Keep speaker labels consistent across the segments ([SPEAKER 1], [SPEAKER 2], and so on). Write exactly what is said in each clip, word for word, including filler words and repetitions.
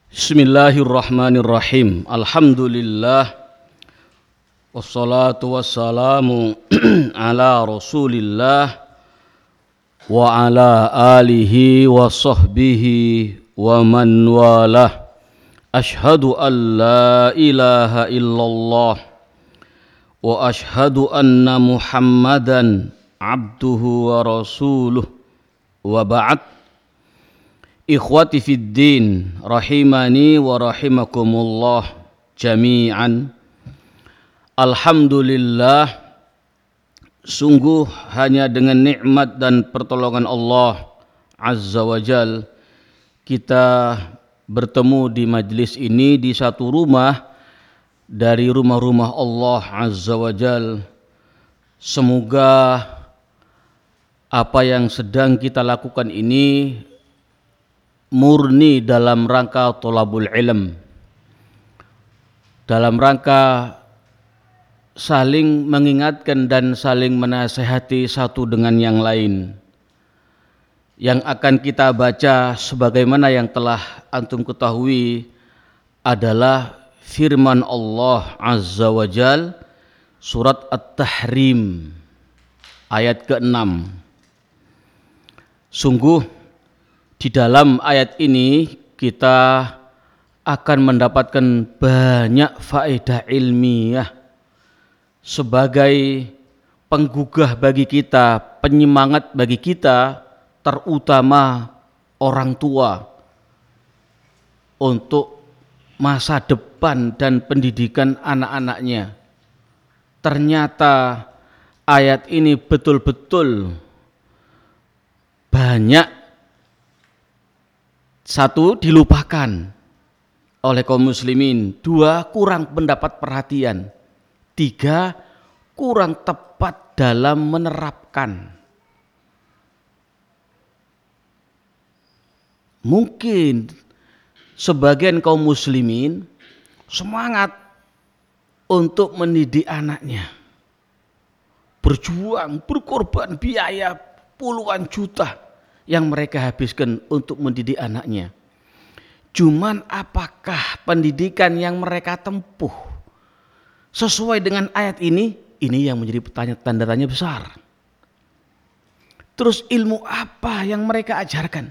[SPEAKER 1] Bismillahirrahmanirrahim. Alhamdulillah wassalatu wassalamu ala Rasulillah wa ala alihi wa sahbihi wa man walah. Ashhadu an la ilaha illallah wa ashhadu anna Muhammadan abduhu wa rasuluh wa ba'd. Ikhwati fid din, rahimani wa rahimakumullah jami'an. Alhamdulillah, sungguh hanya dengan nikmat dan pertolongan Allah Azza wa Jal kita bertemu di majlis ini di satu rumah dari rumah-rumah Allah Azza wa Jal. Semoga apa yang sedang kita lakukan ini murni dalam rangka thalabul ilm, dalam rangka saling mengingatkan dan saling menasihati satu dengan yang lain. Yang akan kita baca sebagaimana yang telah antum ketahui adalah firman Allah Azza wa Jal, surat At-Tahrim ayat keenam. Sungguh di dalam ayat ini kita akan mendapatkan banyak faedah ilmiah sebagai penggugah bagi kita, penyemangat bagi kita, terutama orang tua untuk masa depan dan pendidikan anak-anaknya. Ternyata ayat ini betul-betul banyak. Satu, dilupakan oleh kaum muslimin. Dua, kurang mendapat perhatian. Tiga, kurang tepat dalam menerapkan. Mungkin sebagian kaum muslimin semangat untuk mendidik anaknya, berjuang, berkorban biaya puluhan juta yang mereka habiskan untuk mendidik anaknya. Cuman apakah pendidikan yang mereka tempuh sesuai dengan ayat ini? Ini yang menjadi pertanyaan, tanda tanya besar. Terus ilmu apa yang mereka ajarkan?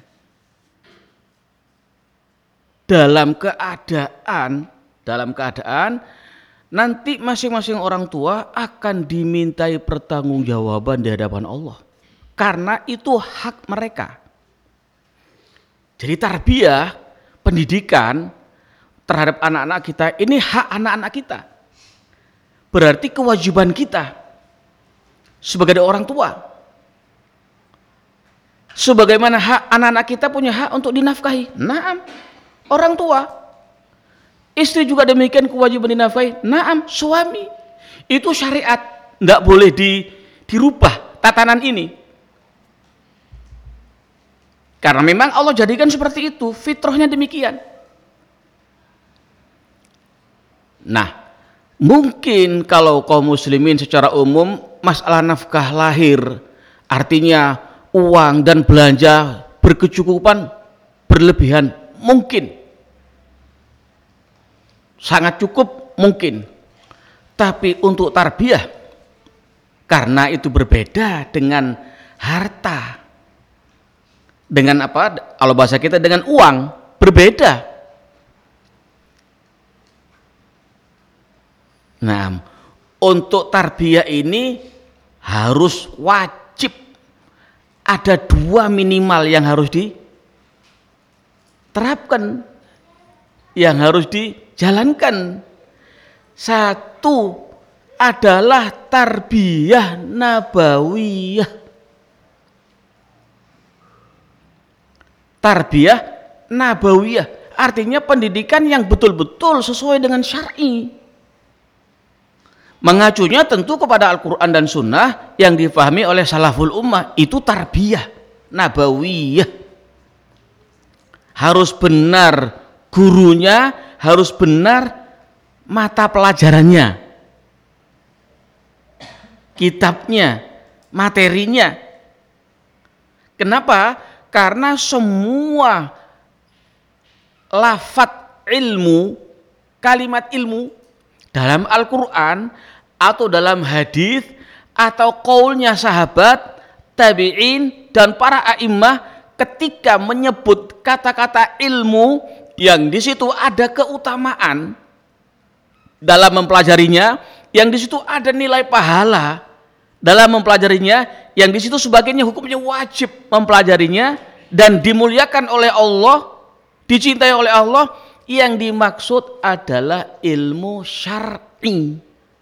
[SPEAKER 1] Dalam keadaan, dalam keadaan nanti masing-masing orang tua akan dimintai pertanggungjawaban di hadapan Allah. Karena itu hak mereka. Jadi tarbiyah, pendidikan terhadap anak-anak kita, ini hak anak-anak kita. Berarti kewajiban kita sebagai orang tua. Sebagaimana hak anak-anak kita punya hak untuk dinafkahi. Naam, orang tua. Istri juga demikian kewajiban dinafkahi. Naam, suami. Itu syariat, tidak boleh di, dirubah tatanan ini. Karena memang Allah jadikan seperti itu, fitrahnya demikian. Nah, mungkin kalau kaum muslimin secara umum masalah nafkah lahir, artinya uang dan belanja berkecukupan berlebihan, mungkin. Sangat cukup mungkin. Tapi untuk tarbiyah, karena itu berbeda dengan harta. Dengan apa? Kalau bahasa kita dengan uang, berbeda. Nah, untuk tarbiyah ini harus wajib ada dua minimal yang harus diterapkan, yang harus dijalankan. Satu adalah tarbiyah nabawiyah. Tarbiyah nabawiyah artinya pendidikan yang betul-betul sesuai dengan syar'i. Mengacunya tentu kepada Al-Quran dan Sunnah yang difahami oleh salaful ummah. Itu tarbiyah nabawiyah. Harus benar gurunya, harus benar mata pelajarannya, kitabnya, materinya. Kenapa? Karena semua lafadz ilmu, kalimat ilmu dalam Al-Quran atau dalam hadis atau qaulnya sahabat, tabi'in dan para a'immah ketika menyebut kata-kata ilmu yang di situ ada keutamaan dalam mempelajarinya, yang di situ ada nilai pahala dalam mempelajarinya, yang di situ sebagainya hukumnya wajib mempelajarinya dan dimuliakan oleh Allah, dicintai oleh Allah, yang dimaksud adalah ilmu syar'i.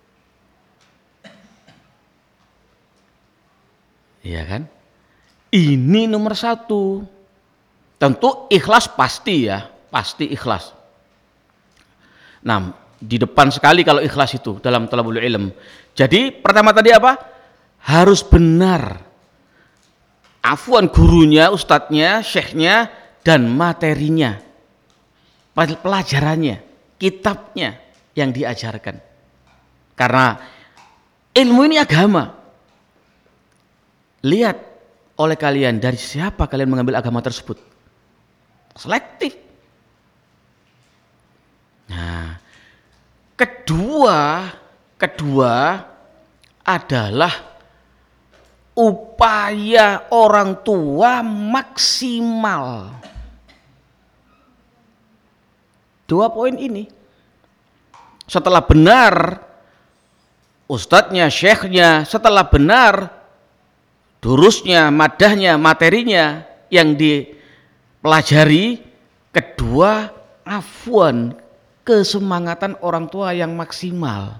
[SPEAKER 1] Iya kan? Ini nomor satu. Tentu ikhlas pasti ya, pasti ikhlas. Nah, di depan sekali kalau ikhlas itu dalam thalabul ilm. Jadi pertama tadi apa? Harus benar. Afwan gurunya, ustadznya, syekhnya, dan materinya, pelajarannya, kitabnya yang diajarkan. Karena ilmu ini agama. Lihat oleh kalian dari siapa kalian mengambil agama tersebut. Selektif. Nah, kedua, kedua adalah upaya orang tua maksimal. Dua poin ini. Setelah benar ustadznya, syekhnya, setelah benar durusnya, madahnya, materinya yang dipelajari, kedua afwan, kesemangatan orang tua yang maksimal.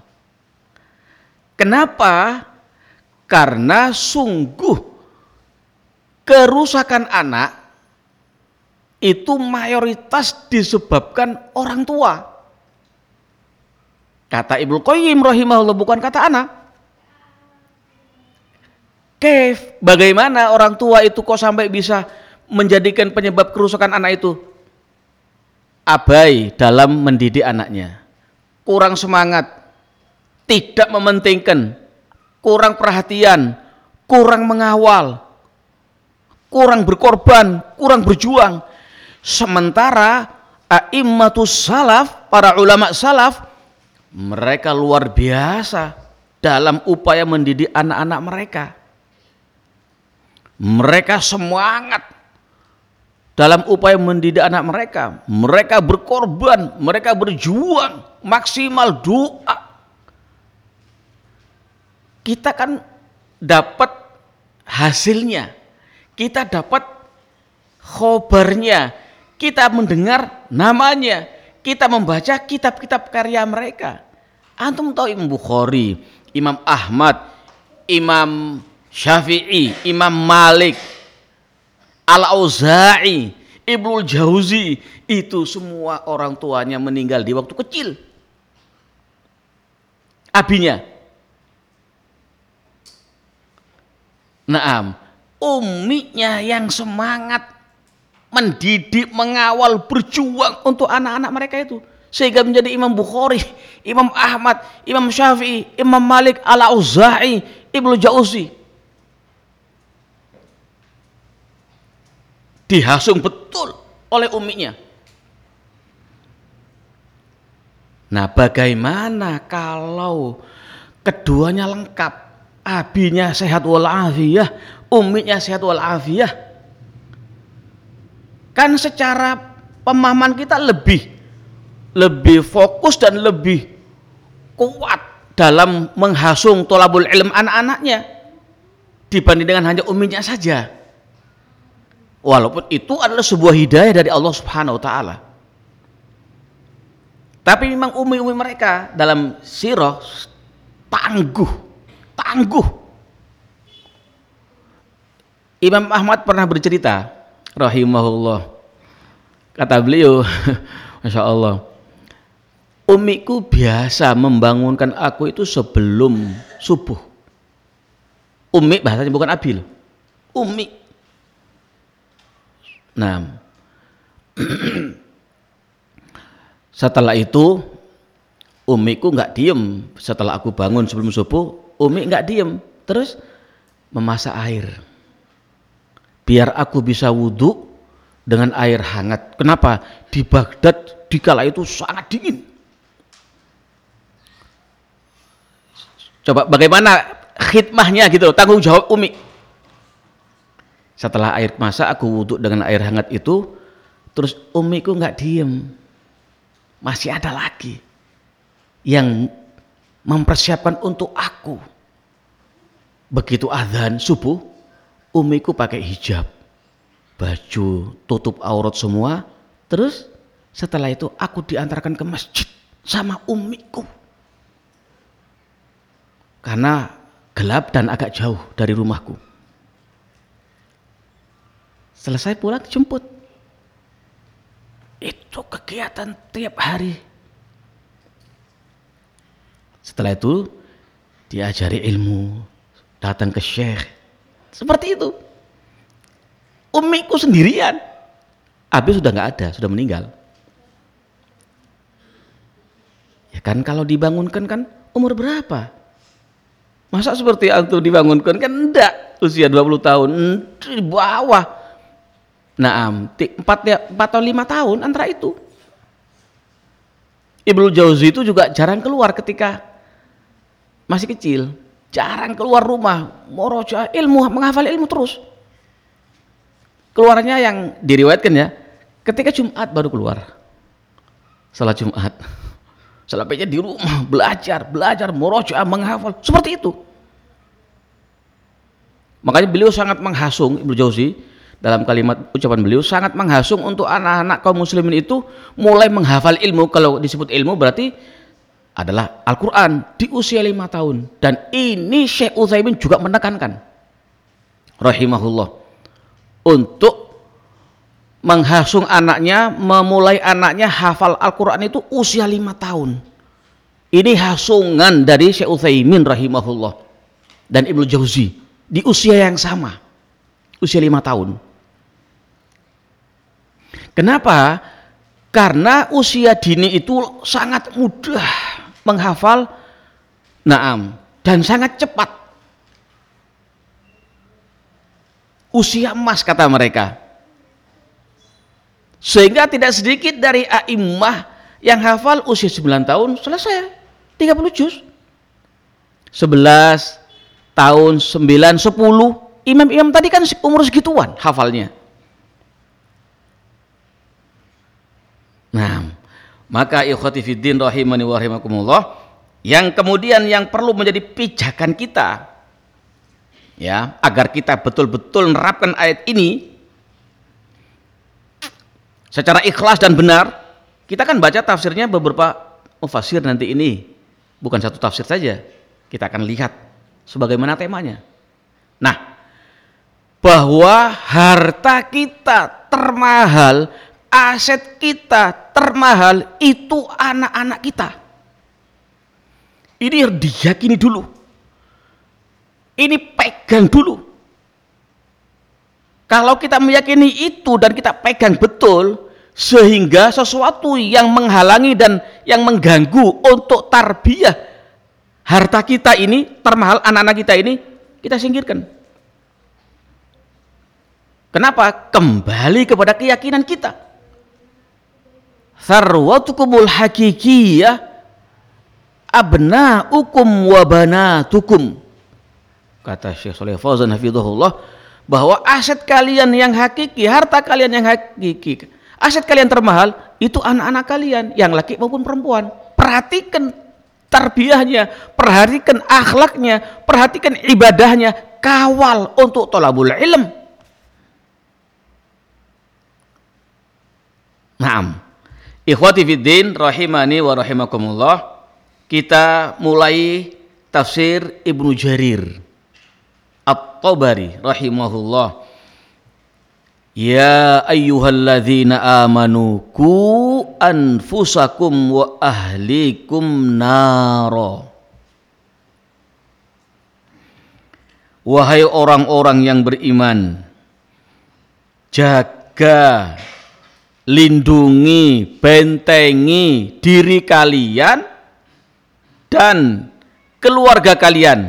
[SPEAKER 1] Kenapa? Karena sungguh kerusakan anak itu mayoritas disebabkan orang tua. Kata Ibnu Qayyim rahimahullah, bukan kata anak. Kaif, bagaimana orang tua itu kok sampai bisa menjadikan penyebab kerusakan anak itu? Abai dalam mendidik anaknya, kurang semangat, tidak mementingkan, kurang perhatian, kurang mengawal, kurang berkorban, kurang berjuang. Sementara a'immatus salaf, para ulama salaf, mereka luar biasa dalam upaya mendidik anak-anak mereka. Mereka semangat dalam upaya mendidik anak mereka. Mereka berkorban, mereka berjuang, maksimal doa. Kita kan dapat hasilnya, kita dapat khobarnya, kita mendengar namanya, kita membaca kitab-kitab karya mereka. Antum tahu Imam Bukhari, Imam Ahmad, Imam Syafi'i, Imam Malik, Al-Auza'i, Ibnul Jauzi, itu semua orang tuanya meninggal di waktu kecil. Abinya. Naam, umminya yang semangat mendidik, mengawal, berjuang untuk anak-anak mereka itu, sehingga menjadi Imam Bukhari, Imam Ahmad, Imam Syafi'i, Imam Malik, Al-Auza'i, Ibnul Jauzi. Dihasung betul oleh umminya. Nah, bagaimana kalau keduanya lengkap, abinya sehat walafiyah, umminya sehat walafiyah? Kan secara pemahaman kita lebih lebih fokus dan lebih kuat dalam menghasung thalabul ilm anak-anaknya dibanding dengan hanya umminya saja. Walaupun itu adalah sebuah hidayah dari Allah Subhanahu wa taala. Tapi memang umi-umi mereka dalam sirah tangguh, tangguh. Imam Ahmad pernah bercerita, rahimahullah. Kata beliau, Masya Allah, umiku biasa membangunkan aku itu sebelum subuh. Umi bahasanya bukan abi loh. Umi. Nah, setelah itu umiku nggak diem. Setelah aku bangun sebelum subuh, umi nggak diem, terus memasak air biar aku bisa wudhu dengan air hangat. Kenapa? Di Baghdad dikala itu sangat dingin. Coba bagaimana khidmahnya gitu, tanggung jawab Umi. Setelah air masak, aku wudhu dengan air hangat itu, terus Umiku nggak diem, masih ada lagi yang mempersiapkan untuk aku. Begitu azan subuh, Umiku pakai hijab, baju tutup aurat semua, terus setelah itu aku diantarkan ke masjid sama Umiku. Karena gelap dan agak jauh dari rumahku. Selesai pulang jemput. Itu kegiatan tiap hari. Setelah itu diajari ilmu, datang ke syekh. Seperti itu. Umiku sendirian. Abi sudah nggak ada, sudah meninggal. Ya kan kalau dibangunkan kan umur berapa? Masa seperti antum dibangunkan kan enggak, usia dua puluh tahun, di bawah. Nah, empat atau lima tahun antara itu. Ibnu Jauzi itu juga jarang keluar ketika masih kecil, jarang keluar rumah, moroja ilmu, menghafal ilmu terus. Keluarnya yang diriwayatkan ya, ketika Jumat baru keluar. Salat Jumat. Selebihnya di rumah belajar, belajar, moroja, menghafal, seperti itu. Makanya beliau sangat menghasung, Ibnu Jauzi dalam kalimat ucapan beliau sangat menghasung untuk anak-anak kaum muslimin itu mulai menghafal ilmu. Kalau disebut ilmu berarti adalah Al-Quran di usia lima tahun. Dan ini Syekh Utsaimin juga menekankan rahimahullah untuk menghasung anaknya, memulai anaknya hafal Al-Quran itu usia lima tahun. Ini hasungan dari Syekh Utsaimin rahimahullah dan Ibnu Jauzi di usia yang sama, usia lima tahun. Kenapa? Karena usia dini itu sangat mudah menghafal, naam, dan sangat cepat. Usia emas kata mereka. Sehingga tidak sedikit dari a'immah yang hafal usia sembilan tahun selesai tiga puluh juz. sebelas tahun, sembilan, sepuluh. Imam-imam tadi kan umur segituan hafalnya. Nah, maka ikhwati fiddin rahimani wa rahimakumullah, yang kemudian yang perlu menjadi pijakan kita ya, agar kita betul-betul menerapkan ayat ini secara ikhlas dan benar. Kita kan baca tafsirnya beberapa mufassir nanti ini, bukan satu tafsir saja. Kita akan lihat sebagaimana temanya. Nah, bahwa harta kita termahal, aset kita termahal itu anak-anak kita. Ini harus diyakini dulu. Ini pegang dulu. Kalau kita meyakini itu dan kita pegang betul, sehingga sesuatu yang menghalangi dan yang mengganggu untuk tarbiyah harta kita ini, termahal anak-anak kita ini, kita singkirkan. Kenapa? Kembali kepada keyakinan kita. Sarwatukumul hakikiyah abna'ukum wa banatukum. Kata Syekh Shalih Fauzan hafizahullah, bahwa aset kalian yang hakiki, harta kalian yang hakiki, aset kalian termahal itu anak-anak kalian, yang laki maupun perempuan. Perhatikan tarbiyahnya, perhatikan akhlaknya, perhatikan ibadahnya, kawal untuk thalabul ilm. Naam. Ikhwati fiddin rahimani wa rahimakumullah, kita mulai tafsir Ibnu Jarir At-Tabari rahimahullah. Ya ayyuhalladzina amanu ku anfusakum wa ahlikum naro. Wahai orang-orang yang beriman, jaga, lindungi, bentengi diri kalian dan keluarga kalian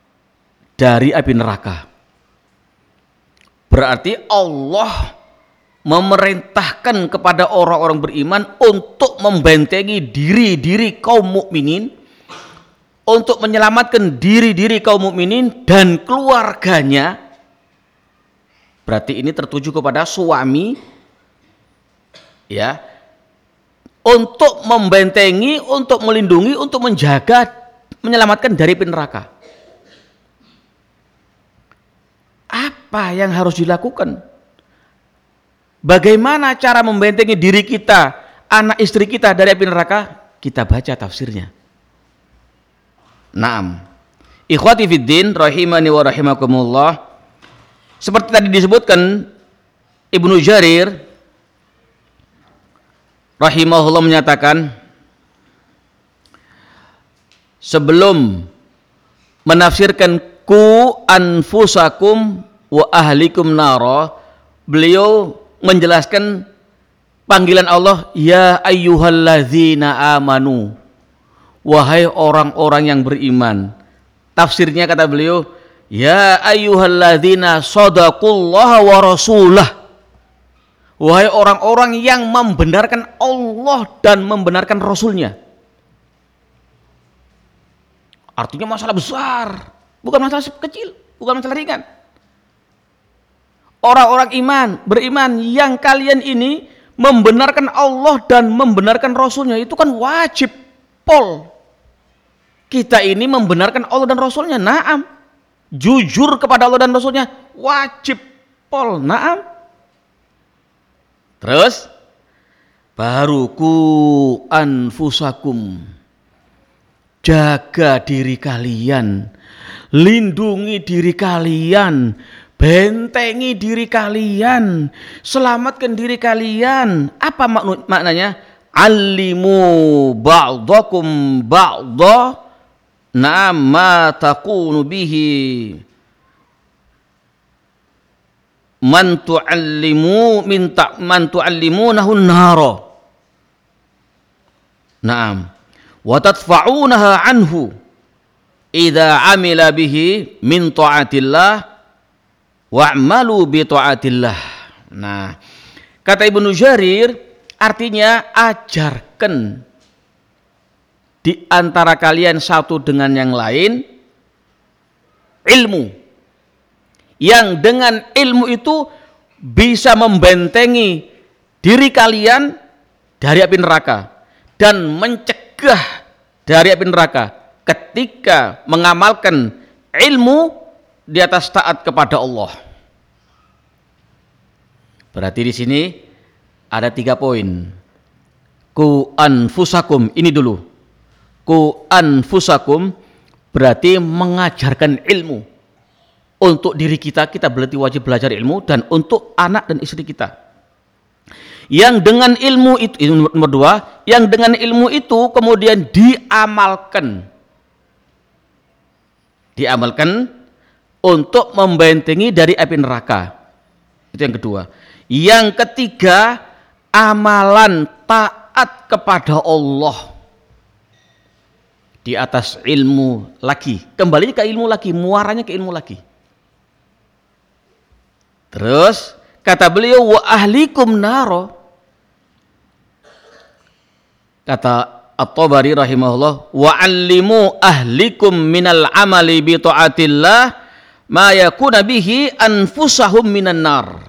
[SPEAKER 1] dari api neraka. Berarti Allah memerintahkan kepada orang-orang beriman untuk membentengi diri-diri kaum mukminin, untuk menyelamatkan diri-diri kaum mukminin dan keluarganya. Berarti ini tertuju kepada suami, ya, untuk membentengi, untuk melindungi, untuk menjaga, menyelamatkan dari api neraka. Apa yang harus dilakukan? Bagaimana cara membentengi diri kita, anak istri kita dari api neraka? Kita baca tafsirnya. Naam. Ikhwati fiddin rahimani wa rahimakumullah. Seperti tadi disebutkan, Ibnu Jarir rahimahullah menyatakan, sebelum menafsirkan ku anfusakum wa ahlikum nara, beliau menjelaskan panggilan Allah, ya ayyuhalladzina amanu, wahai orang-orang yang beriman. Tafsirnya kata beliau, ya ayyuhalladzina shadaqullaha wa rasulah, wahai orang-orang yang membenarkan Allah dan membenarkan Rasulnya. Artinya masalah besar, bukan masalah kecil, bukan masalah ringan. Orang-orang iman, beriman yang kalian ini membenarkan Allah dan membenarkan Rasulnya, itu kan wajib, pol. Kita ini membenarkan Allah dan Rasulnya, naam. Jujur kepada Allah dan Rasulnya, wajib, pol, naam. Terus, baru ku anfusakum, jaga diri kalian, lindungi diri kalian, bentengi diri kalian, selamatkan diri kalian. Apa mak- maknanya? Alimu ba'dakum ba'da na'am ma takunu bihi man tu'allimu min ta man tu'allimunahu nara. Naam. Wa tadfa'unaha anhu idza amila bihi min ta'atillah wa'malu bi ta'atillah. Nah, kata Ibnu Jarir, artinya ajarkan di antara kalian satu dengan yang lain ilmu, yang dengan ilmu itu bisa membentengi diri kalian dari api neraka dan mencegah dari api neraka ketika mengamalkan ilmu di atas taat kepada Allah. Berarti di sini ada tiga poin. Ku anfusakum, ini dulu. Ku anfusakum berarti mengajarkan ilmu. Untuk diri kita, kita berarti wajib belajar ilmu, dan untuk anak dan istri kita. Yang dengan ilmu itu, ini nomor dua, yang dengan ilmu itu kemudian diamalkan. Diamalkan untuk membentengi dari api neraka. Itu yang kedua. Yang ketiga, amalan taat kepada Allah di atas ilmu lagi. Kembali ke ilmu lagi, muaranya ke ilmu lagi. Terus kata beliau, wa ahlikum naro. Kata At-Tabari rahimahullah, wa allimu ahlikum minal amali bi ta'atillah ma yakuna bihi anfusahum minan nar.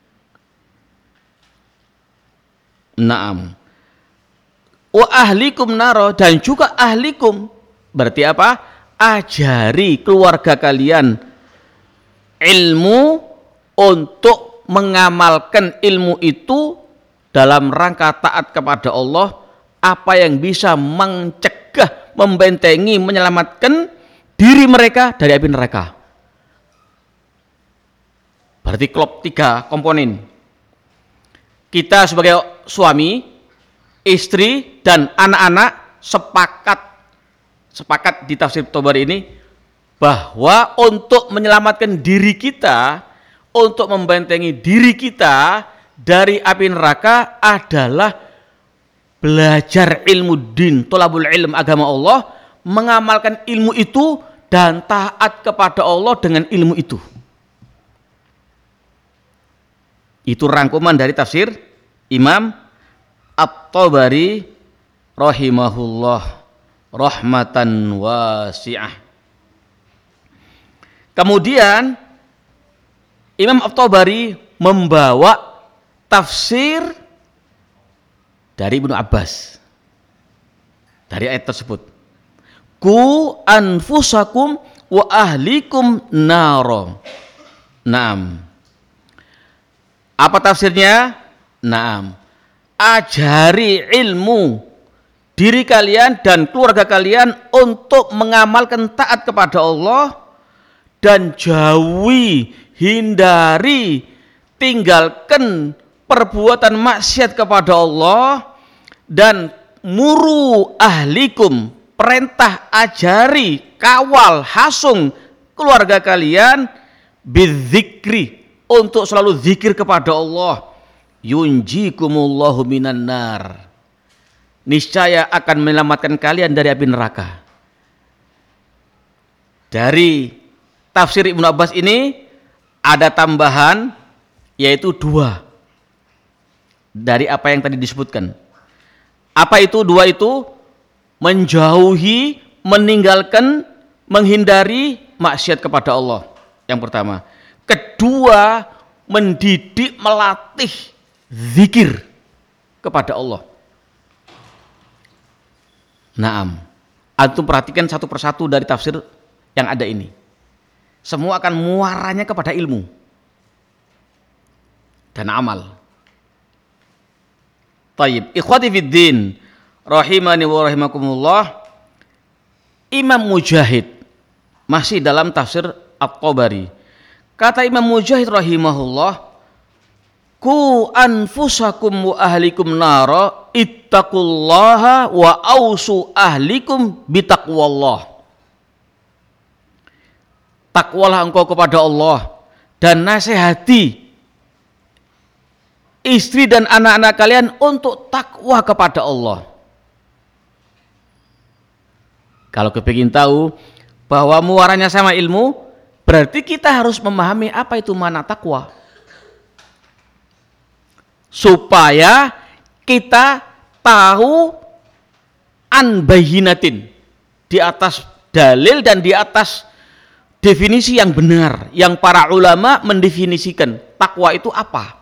[SPEAKER 1] Naam. Wa ahlikum naro, dan juga ahlikum. Berarti apa? Ajari keluarga kalian ilmu untuk mengamalkan ilmu itu dalam rangka taat kepada Allah, apa yang bisa mencegah, membentengi, menyelamatkan diri mereka dari api neraka. Berarti klop tiga komponen. Kita sebagai suami, istri, dan anak-anak sepakat sepakat di tafsir Tabari ini bahwa untuk menyelamatkan diri kita, untuk membentengi diri kita dari api neraka adalah belajar ilmu din, tolabul ilm, agama Allah, mengamalkan ilmu itu dan taat kepada Allah dengan ilmu itu. Itu rangkuman dari tafsir Imam At-Tabari rahimahullah rahmatan wasi'ah. Kemudian Imam At-Tabari membawa tafsir dari Ibnu Abbas dari ayat tersebut. Ku anfusakum wa ahlikum naro. Naam. Apa tafsirnya? Naam. Ajari ilmu diri kalian dan keluarga kalian untuk mengamalkan taat kepada Allah dan jauhi, hindari, tinggalkan perbuatan maksiat kepada Allah, dan muru ahlikum, perintah, ajari, kawal, hasung keluarga kalian bidzikri, untuk selalu zikir kepada Allah. Yunjikumullahu minan nar, niscaya akan menyelamatkan kalian dari api neraka. Dari tafsir Ibnu Abbas ini ada tambahan, yaitu dua dari apa yang tadi disebutkan. Apa itu dua itu? Menjauhi, meninggalkan, menghindari maksiat kepada Allah. Yang pertama. Kedua, mendidik, melatih zikir kepada Allah. Naam. Antum perhatikan satu persatu dari tafsir yang ada ini. Semua akan muaranya kepada ilmu dan amal. Tayyib, ikhwati fiddin, rahimani wa rahimakumullah. Imam Mujahid masih dalam tafsir At-Tabari. Kata Imam Mujahid rahimahullah, ku anfusakum wa ahlikum nara ittaqullaha wa ausu ahlikum bitaqwallah. Takwalah engkau kepada Allah dan nasihati istri dan anak-anak kalian untuk takwa kepada Allah. Kalau kepingin tahu bahwa muaranya sama ilmu, berarti kita harus memahami apa itu makna takwa, supaya kita tahu an bayyinatin, di atas dalil dan di atas definisi yang benar yang para ulama mendefinisikan takwa itu apa.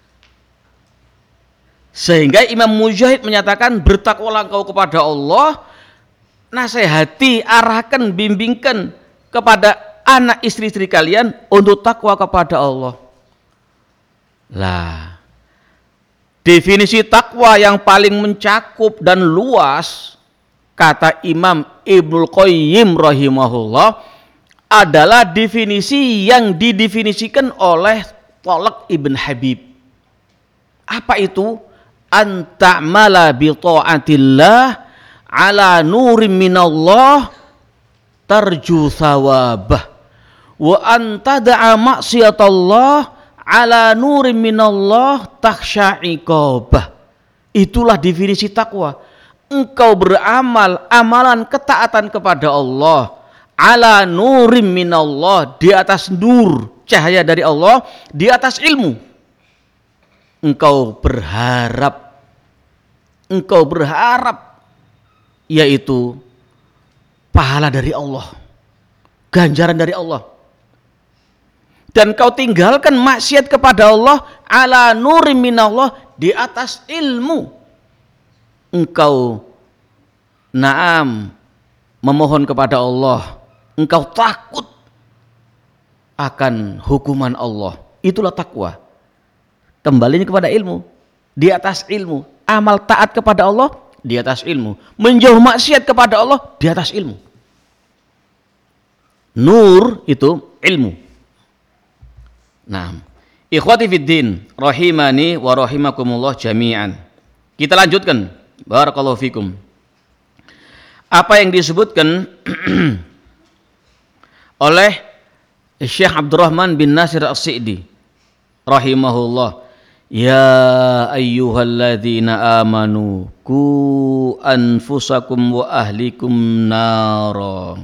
[SPEAKER 1] Sehingga Imam Mujahid menyatakan, bertakwalah engkau kepada Allah, nasihati, arahkan, bimbingkan kepada anak istri-istri kalian untuk takwa kepada Allah. Lah, definisi takwa yang paling mencakup dan luas, kata Imam Ibnul Qayyim rahimahullah, adalah definisi yang didefinisikan oleh Thalaq Ibn Habib. Apa itu? Anta'mala bi ta'atillah ala nurim minallah tarju thawabah wa antada'a maksiatallah ala nurim minallah takhsha iqabah. Itulah definisi takwa. Engkau beramal amalan ketaatan kepada Allah ala nurim minallah, di atas nur, cahaya dari Allah, di atas ilmu. Engkau berharap, engkau berharap, yaitu pahala dari Allah, ganjaran dari Allah. Dan kau tinggalkan maksiat kepada Allah ala nurim minallah, di atas ilmu. Engkau naam memohon kepada Allah, engkau takut akan hukuman Allah. Itulah takwa. Kembalinya kepada ilmu, di atas ilmu. Amal taat kepada Allah, di atas ilmu. Menjauh maksiat kepada Allah, di atas ilmu. Nur itu ilmu. Nah, ikhwati fiddin, rahimani wa rahimakumullah jami'an. Kita lanjutkan. Barakallahu fikum. Apa yang disebutkan oleh Syekh Abdurrahman bin Nasir As-Sa'di rahimahullah, ya ayyuhalladzina amanu ku anfusakum wa ahlikum nara.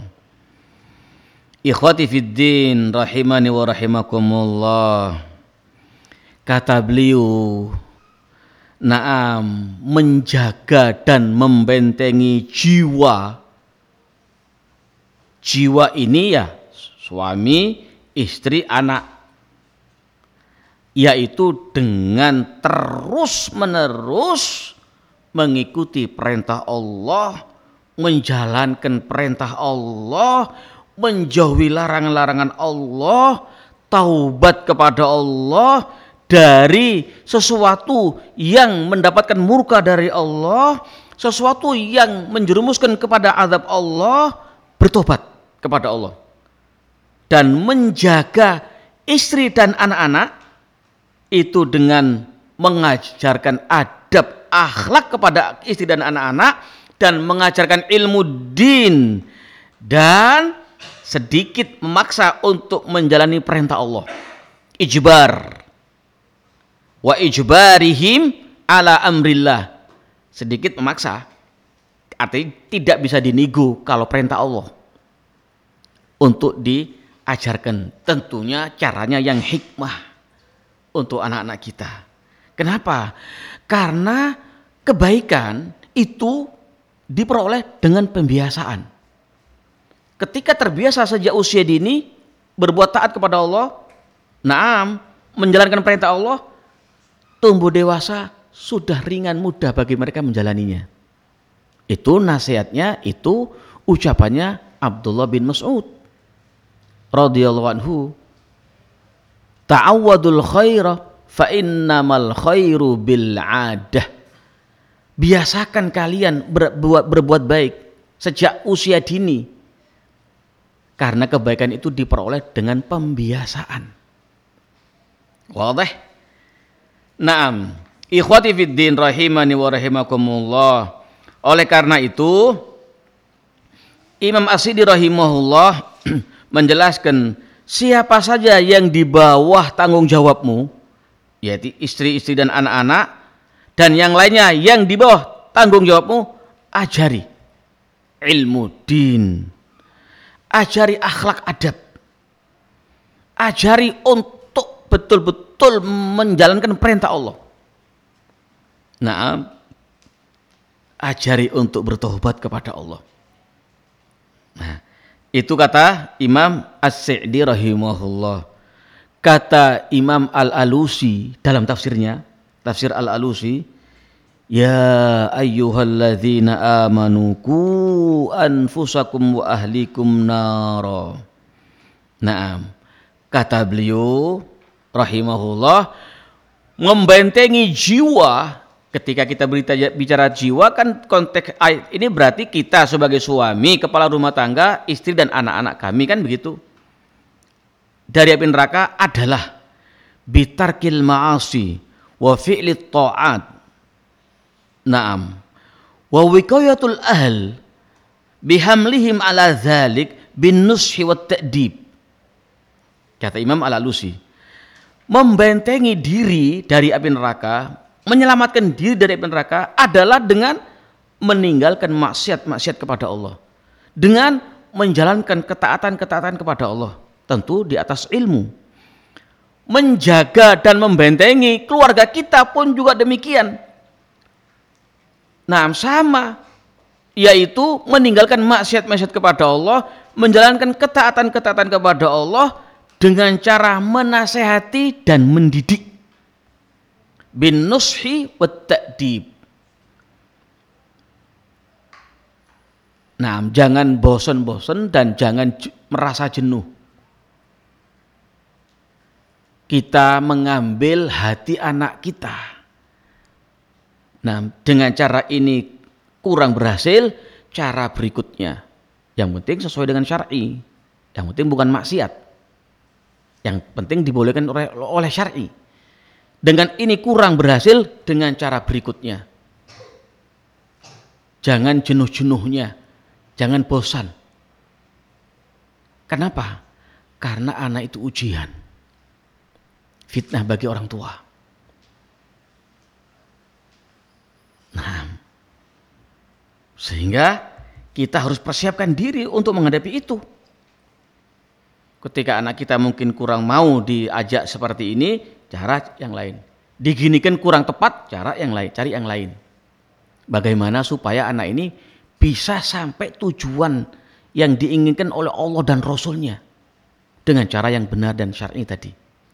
[SPEAKER 1] Ikhwati fiddin, rahimani wa rahimakumullah. Kata beliau, naam, menjaga dan membentengi jiwa. Jiwa ini ya suami, istri, anak. Yaitu dengan terus-menerus mengikuti perintah Allah, menjalankan perintah Allah, menjauhi larangan-larangan Allah, taubat kepada Allah dari sesuatu yang mendapatkan murka dari Allah, sesuatu yang menjerumuskan kepada azab Allah, bertobat kepada Allah. Dan menjaga istri dan anak-anak itu dengan mengajarkan adab akhlak kepada istri dan anak-anak, dan mengajarkan ilmu din, dan sedikit memaksa untuk menjalani perintah Allah. Ijbar wa ijbarihim ala amrillah, sedikit memaksa, artinya tidak bisa dinego kalau perintah Allah untuk diajarkan, tentunya caranya yang hikmah untuk anak-anak kita. Kenapa? Karena kebaikan itu diperoleh dengan pembiasaan. Ketika terbiasa sejak usia dini berbuat taat kepada Allah, naam, menjalankan perintah Allah, tumbuh dewasa sudah ringan mudah bagi mereka menjalaninya. Itu nasihatnya, itu ucapannya Abdullah bin Mas'ud radhiyallahu anhu. Ta'awwadul khaira fa innamal khairu bil 'adah. Biasakan kalian berbuat, berbuat baik sejak usia dini, karena kebaikan itu diperoleh dengan pembiasaan. Wadih? Naam, ikhwati fiddin rahimani wa rahimakumullah. Oleh karena itu Imam As-Sidi rahimahullah menjelaskan, siapa saja yang di bawah tanggung jawabmu, yaitu istri-istri dan anak-anak, dan yang lainnya yang di bawah tanggung jawabmu, ajari ilmu din, ajari akhlak adab, ajari untuk betul-betul menjalankan perintah Allah. Nah, ajari untuk bertobat kepada Allah. Nah, itu kata Imam As-Sa'di rahimahullah. Kata Imam Al-Alusi dalam tafsirnya, tafsir Al-Alusi, ya ayyuhalladzina amanu qu anfusakum wa ahlikum nara. Naam, kata beliau rahimahullah, membentengi jiwa. Ketika kita berita, bicara jiwa, kan konteks ayat ini berarti kita sebagai suami, kepala rumah tangga, istri dan anak-anak kami, kan begitu. Dari api neraka adalah bitarkil ma'asi wa fi'lit ta'at. Naam. Wa wiqayatul ahl bihamlihim ala dzalik bin nushi wat ta'dib. Kata Imam Al-Alusi, membentengi diri dari api neraka, menyelamatkan diri dari api neraka adalah dengan meninggalkan maksiat-maksiat kepada Allah, dengan menjalankan ketaatan-ketaatan kepada Allah, tentu di atas ilmu. Menjaga dan membentengi keluarga kita pun juga demikian. Nah, sama, yaitu meninggalkan maksiat-maksiat kepada Allah, menjalankan ketaatan-ketaatan kepada Allah dengan cara menasehati dan mendidik. Bin nushi wat ta'dib. Nah, jangan bosan-bosan dan jangan j- merasa jenuh. Kita mengambil hati anak kita. Nah, dengan cara ini kurang berhasil, cara berikutnya. Yang penting sesuai dengan syar'i. Yang penting bukan maksiat. Yang penting dibolehkan oleh, oleh syar'i. Dengan ini kurang berhasil, dengan cara berikutnya. Jangan jenuh-jenuhnya, jangan bosan. Kenapa? Karena anak itu ujian, fitnah bagi orang tua. Nah, sehingga kita harus persiapkan diri untuk menghadapi itu. Ketika anak kita mungkin kurang mau diajak seperti ini, cara yang lain. Diginikan kurang tepat, cara yang lain, cari yang lain. Bagaimana supaya anak ini bisa sampai tujuan yang diinginkan oleh Allah dan Rasulnya dengan cara yang benar dan syar'i tadi.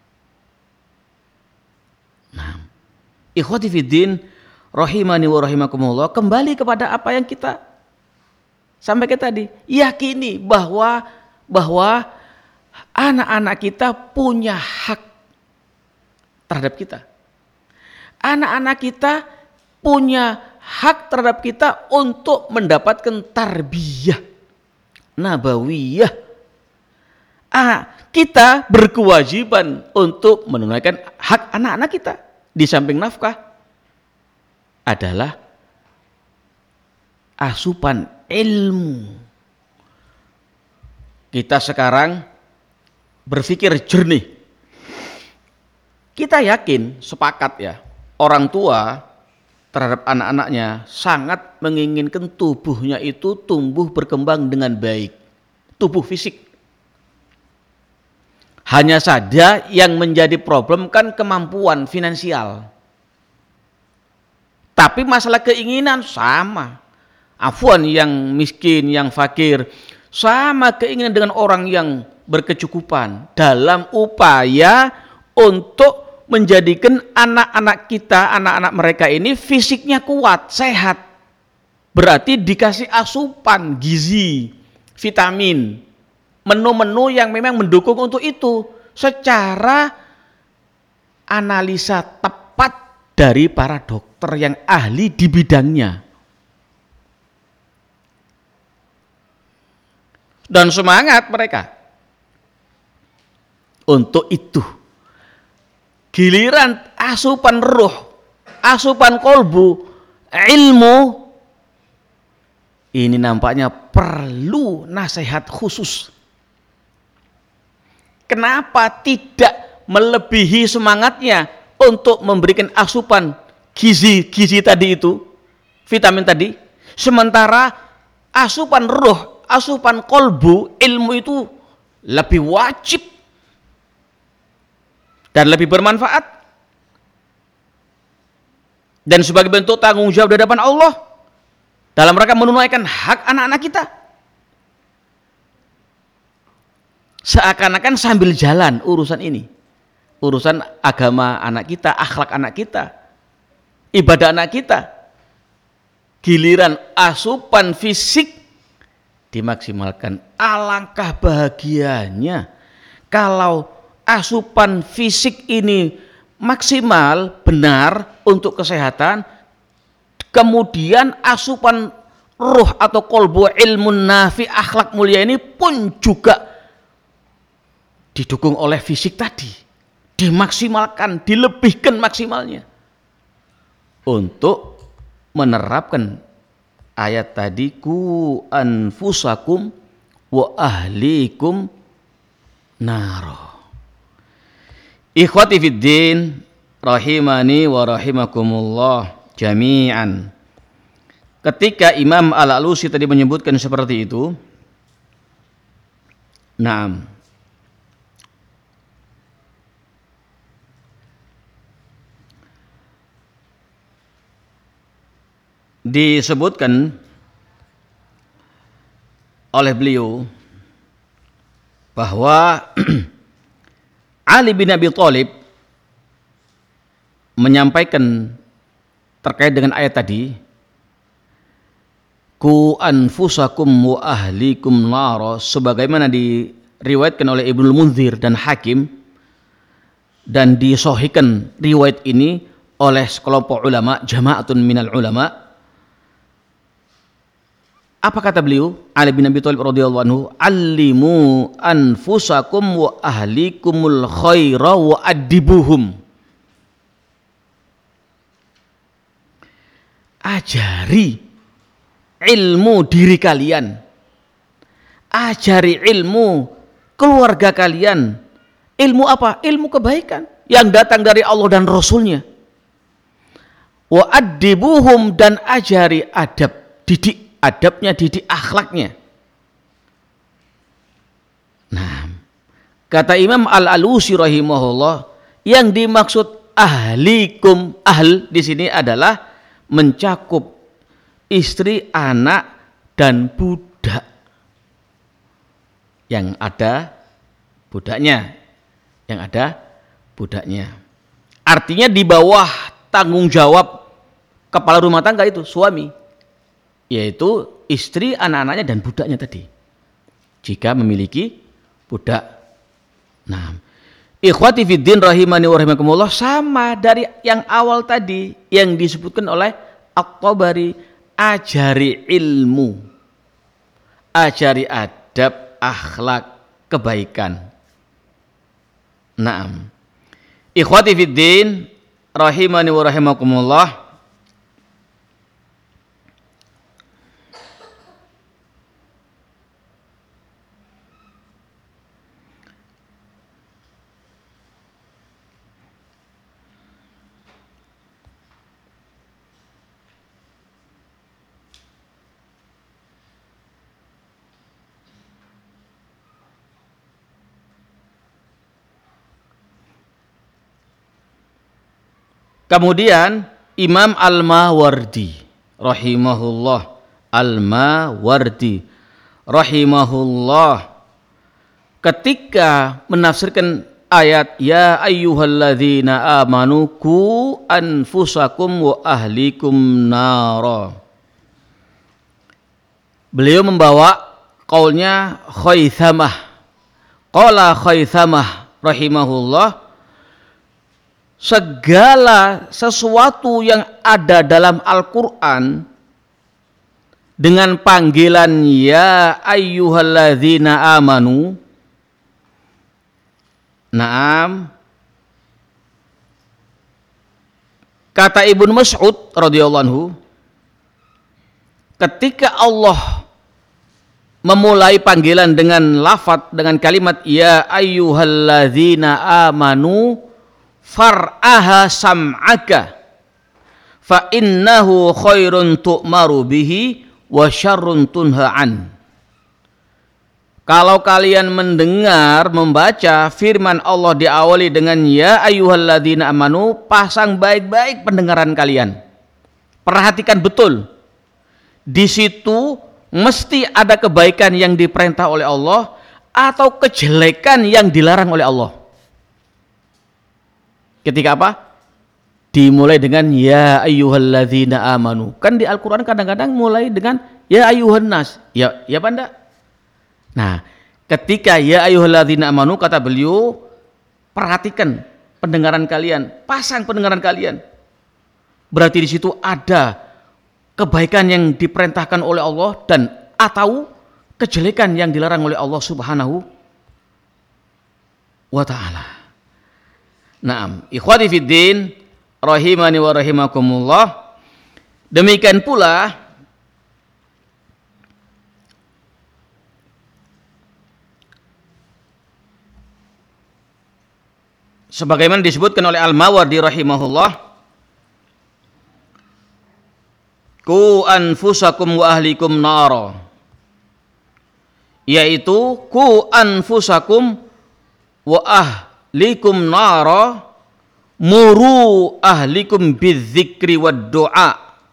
[SPEAKER 1] Nah, ikhwati fiddin rahimani wa rahimakumullah, kembali kepada apa yang kita sampaikan tadi. Yakini bahwa bahwa anak-anak kita punya hak terhadap kita. Anak-anak kita punya hak terhadap kita untuk mendapatkan tarbiyah nabawiyah. Ah, kita berkewajiban untuk menunaikan hak anak-anak kita. Di samping nafkah adalah asupan ilmu. Kita sekarang berpikir jernih. Kita yakin, sepakat ya, orang tua terhadap anak-anaknya sangat menginginkan tubuhnya itu tumbuh berkembang dengan baik. Tubuh fisik. Hanya saja yang menjadi problem kan kemampuan finansial. Tapi masalah keinginan sama. Afwan, yang miskin, yang fakir, sama keinginan dengan orang yang berkecukupan dalam upaya untuk menjadikan anak-anak kita, anak-anak mereka ini fisiknya kuat, sehat. Berarti dikasih asupan gizi, vitamin, menu-menu yang memang mendukung untuk itu secara analisa tepat dari para dokter yang ahli di bidangnya. Dan semangat mereka untuk itu. Giliran asupan ruh, asupan kolbu, ilmu, ini nampaknya perlu nasihat khusus. Kenapa tidak melebihi semangatnya untuk memberikan asupan gizi-gizi tadi itu, vitamin tadi, sementara asupan ruh, asupan kolbu, ilmu itu lebih wajib dan lebih bermanfaat dan sebagai bentuk tanggung jawab di hadapan Allah dalam rangka menunaikan hak anak-anak kita. Seakan-akan sambil jalan urusan ini, urusan agama anak kita, akhlak anak kita, ibadah anak kita, giliran asupan fisik dimaksimalkan. Alangkah bahagianya kalau asupan fisik ini maksimal, benar untuk kesehatan, kemudian asupan ruh atau kolbu ilmu nafi, akhlak mulia ini pun juga didukung oleh fisik tadi, dimaksimalkan, dilebihkan maksimalnya untuk menerapkan ayat tadi, ku anfusakum wa ahlikum naro. Ikhwati fiddin rahimani wa rahimakumullah jami'an. Ketika Imam Al-Alusi tadi menyebutkan seperti itu, naam, disebutkan oleh beliau bahwa Ali bin Abi Thalib menyampaikan terkait dengan ayat tadi, ku anfusakum wa ahlikum nara, sebagaimana diriwayatkan oleh Ibnu Munzir dan Hakim, dan disahihkan riwayat ini oleh sekelompok ulama, jama'atun minal ulama. Apa kata beliau? Ali bin Abi Thalib radhiyallahu anhu, "Allimu anfusakum wa ahlikumul khaira wa adibuhum." Ajari ilmu diri kalian. Ajari ilmu keluarga kalian. Ilmu apa? Ilmu kebaikan yang datang dari Allah dan Rasulnya. Wa adibuhum, dan ajari adab, didik adabnya, didik akhlaknya. Nah, Kata Imam Al-Alusi rahimahullah, yang dimaksud ahlikum, ahl di sini adalah mencakup istri, anak, dan budak. Yang ada budaknya, yang ada budaknya. Artinya di bawah tanggung jawab kepala rumah tangga itu suami, yaitu istri, anak-anaknya, dan budaknya tadi. Jika memiliki budak. Nah, ikhwati fiddin rahimani wa rahimakumullah, sama dari yang awal tadi yang disebutkan oleh At-Tabari, ajari ilmu, ajari adab, akhlak, kebaikan. Naam. Ikhwati fiddin rahimani wa rahimakumullah, kemudian Imam Al-Mawardi rahimahullah, Al-Mawardi rahimahullah, ketika menafsirkan ayat ya ayyuhalladzina amanu qu anfusakum wa ahlikum nara, beliau membawa qaulnya Khaitsamah. Qala Khaitsamah rahimahullah, segala sesuatu yang ada dalam Al-Quran dengan panggilan ya ayyuhalladzina amanu, naam, kata Ibnu Mas'ud radhiyallahu anhu, ketika Allah memulai panggilan dengan lafaz, dengan kalimat ya ayyuhalladzina amanu far'aha sam'aka fa innahu khairun tu'maru bihi wa syarrun tunha'an. Kalau kalian mendengar, membaca firman Allah diawali dengan ya ayyuhalladzina amanu, pasang baik-baik pendengaran kalian, perhatikan betul. Di situ mesti ada kebaikan yang diperintah oleh Allah atau kejelekan yang dilarang oleh Allah. Ketika apa? Dimulai dengan ya ayyuhalladzina amanu. Kan di Al-Quran kadang-kadang mulai dengan ya ayyuhan nas. Ya, ya apa enggak? Nah, ketika ya ayyuhalladzina amanu, kata beliau, perhatikan pendengaran kalian, pasang pendengaran kalian. Berarti di situ ada kebaikan yang diperintahkan oleh Allah dan atau kejelekan yang dilarang oleh Allah Subhanahu wa ta'ala. Naam, ikhwati fiddin rahimani wa rahimakumullah, demikian pula sebagaimana disebutkan oleh Al-Mawardi rahimahullah, ku anfusakum wa ahlikum nara, yaitu ku anfusakum wa ah likum nara muru ahlikum bidzikri wad doa.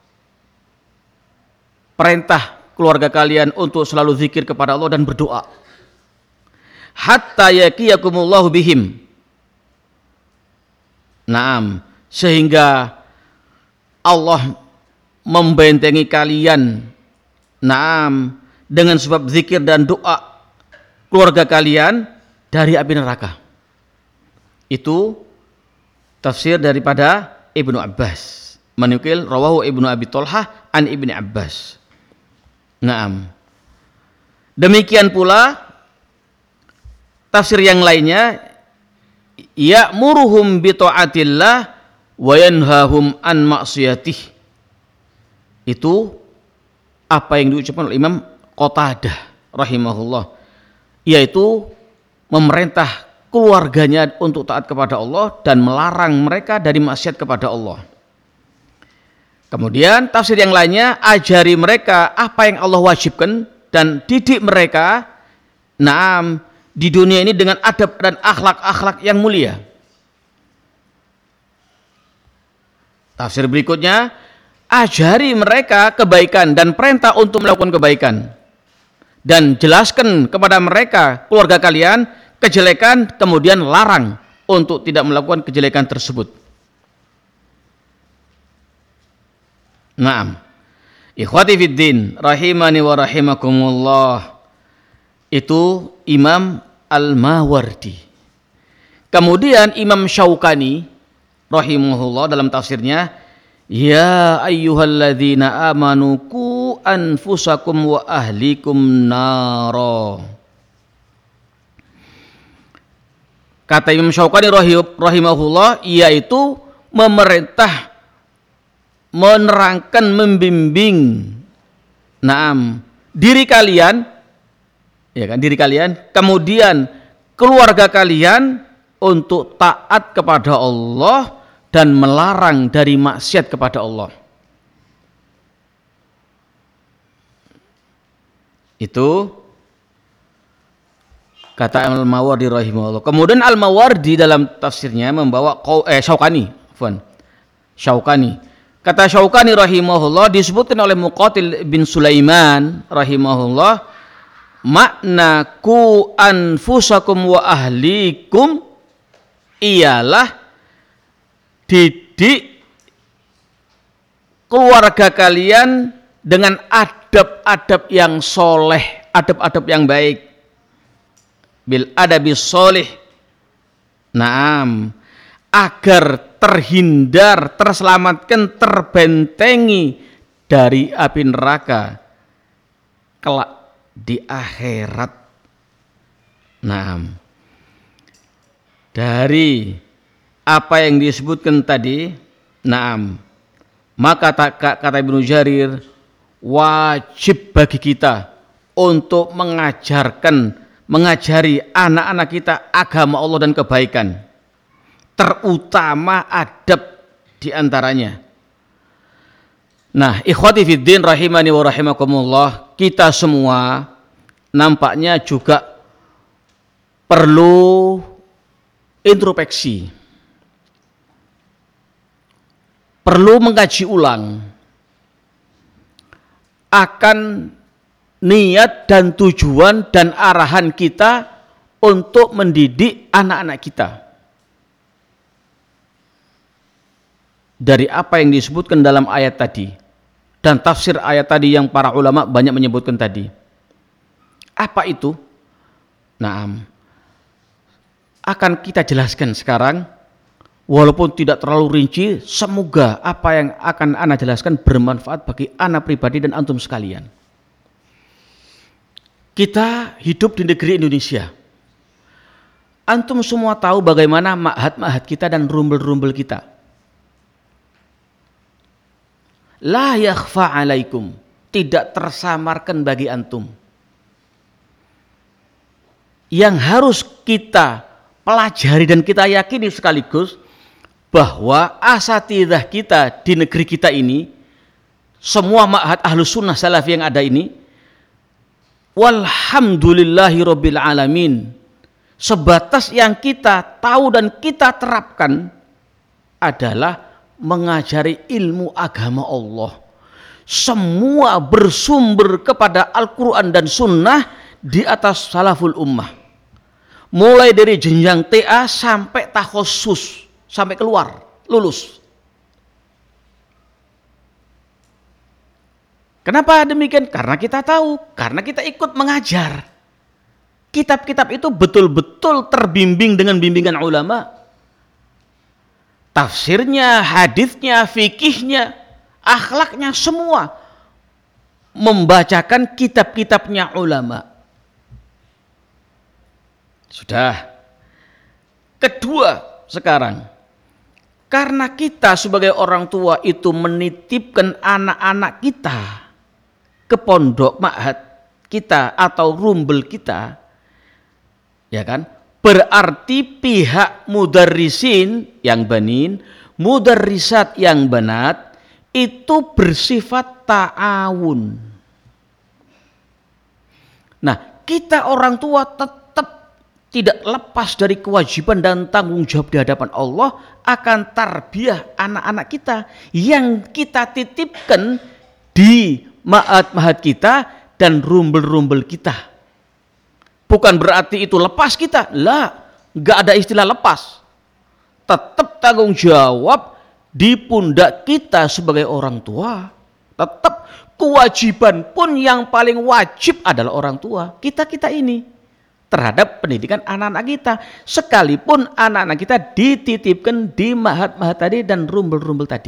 [SPEAKER 1] Perintah keluarga kalian untuk selalu zikir kepada Allah dan berdoa. Hatta yaqiyakumullahu bihim. Naam, sehingga Allah membentengi kalian, naam, dengan sebab zikir dan doa keluarga kalian dari api neraka. Itu tafsir daripada Ibnu Abbas, menukil rawahu Ibnu Abi Thalhah an Ibni Abbas. Naam. Demikian pula tafsir yang lainnya, ya'muruhum bi ta'atillah wa yanhahum an maksiyatih. Itu apa yang diucapkan oleh Imam Qatadah rahimahullah, yaitu memerintah keluarganya untuk taat kepada Allah dan melarang mereka dari maksiat kepada Allah. Kemudian tafsir yang lainnya, ajari mereka apa yang Allah wajibkan dan didik mereka, naam, di dunia ini dengan adab dan akhlak-akhlak yang mulia. Tafsir berikutnya, ajari mereka kebaikan dan perintah untuk melakukan kebaikan. Dan jelaskan kepada mereka, keluarga kalian, kejelekan, kemudian larang untuk tidak melakukan kejelekan tersebut. Naam. Ikhwati fiddin, rahimani wa rahimakumullah. Itu Imam Al-Mawardi. Kemudian Imam Syaukani rahimahullah dalam tafsirnya, ya ayyuhalladzina amanu ku anfusakum wa ahlikum naro. Kata Imam Syaukani rahimahullah, yaitu memerintah, menerangkan, membimbing naam diri kalian, ya kan, diri kalian, kemudian keluarga kalian untuk taat kepada Allah dan melarang dari maksiat kepada Allah. Itu kata Al-Mawardi rahimahullah. Kemudian Al-Mawardi dalam tafsirnya membawa eh Syaukani, afwan. Syaukani. Kata Syaukani rahimahullah, disebutkan oleh Muqatil bin Sulaiman rahimahullah, makna ku anfusakum wa ahlikum ialah didik keluarga kalian dengan adab-adab yang soleh, adab-adab yang baik, bil adabis soleh. Naam, agar terhindar, terselamatkan, terbentengi dari api neraka kelak di akhirat. Naam, dari apa yang disebutkan tadi, naam, maka kata Ibnu Jarir, wajib bagi kita untuk mengajarkan, mengajari anak-anak kita agama Allah dan kebaikan, terutama adab diantaranya. Nah, ikhwati fiddin rahimani wa rahimakumullah, kita semua nampaknya juga perlu introspeksi, perlu mengkaji ulang akan niat dan tujuan dan arahan kita untuk mendidik anak-anak kita. Dari apa yang disebutkan dalam ayat tadi dan tafsir ayat tadi yang para ulama banyak menyebutkan tadi. Apa itu? Naam, akan kita jelaskan sekarang, walaupun tidak terlalu rinci. Semoga apa yang akan ana jelaskan bermanfaat bagi ana pribadi dan antum sekalian. Kita hidup di negeri Indonesia. Antum semua tahu bagaimana ma'had-ma'had kita dan rumbel-rumbel kita. La yakhfa alaikum, tidak tersamarkan bagi antum. Yang harus kita pelajari dan kita yakini sekaligus bahwa asatidzah kita di negeri kita ini, semua ma'had ahlus sunnah salafi yang ada ini, walhamdulillahi rabbil alamin, sebatas yang kita tahu dan kita terapkan adalah mengajari ilmu agama Allah. Semua bersumber kepada Al-Quran dan Sunnah di atas salaful ummah, mulai dari jenjang T A sampai takhusus, sampai keluar, lulus. Kenapa demikian? Karena kita tahu, karena kita ikut mengajar. Kitab-kitab itu betul-betul terbimbing dengan bimbingan ulama. Tafsirnya, hadisnya, fikihnya, akhlaknya, semua membacakan kitab-kitabnya ulama. Sudah. Kedua sekarang, karena kita sebagai orang tua itu menitipkan anak-anak kita ke pondok ma'had kita atau rumbel kita, ya kan? Berarti pihak mudarrisin yang banin, mudarrisat yang banat itu bersifat ta'awun. Nah, kita orang tua tetap tidak lepas dari kewajiban dan tanggung jawab di hadapan Allah akan tarbiyah anak-anak kita yang kita titipkan di ma'had-ma'had kita dan rumbel-rumbel kita. Bukan berarti itu lepas kita, lah, nggak ada istilah lepas. Tetap tanggung jawab di pundak kita sebagai orang tua. Tetap kewajiban pun yang paling wajib adalah orang tua. Kita-kita ini terhadap pendidikan anak-anak kita. Sekalipun anak-anak kita dititipkan di ma'had-ma'had tadi dan rumbel-rumbel tadi.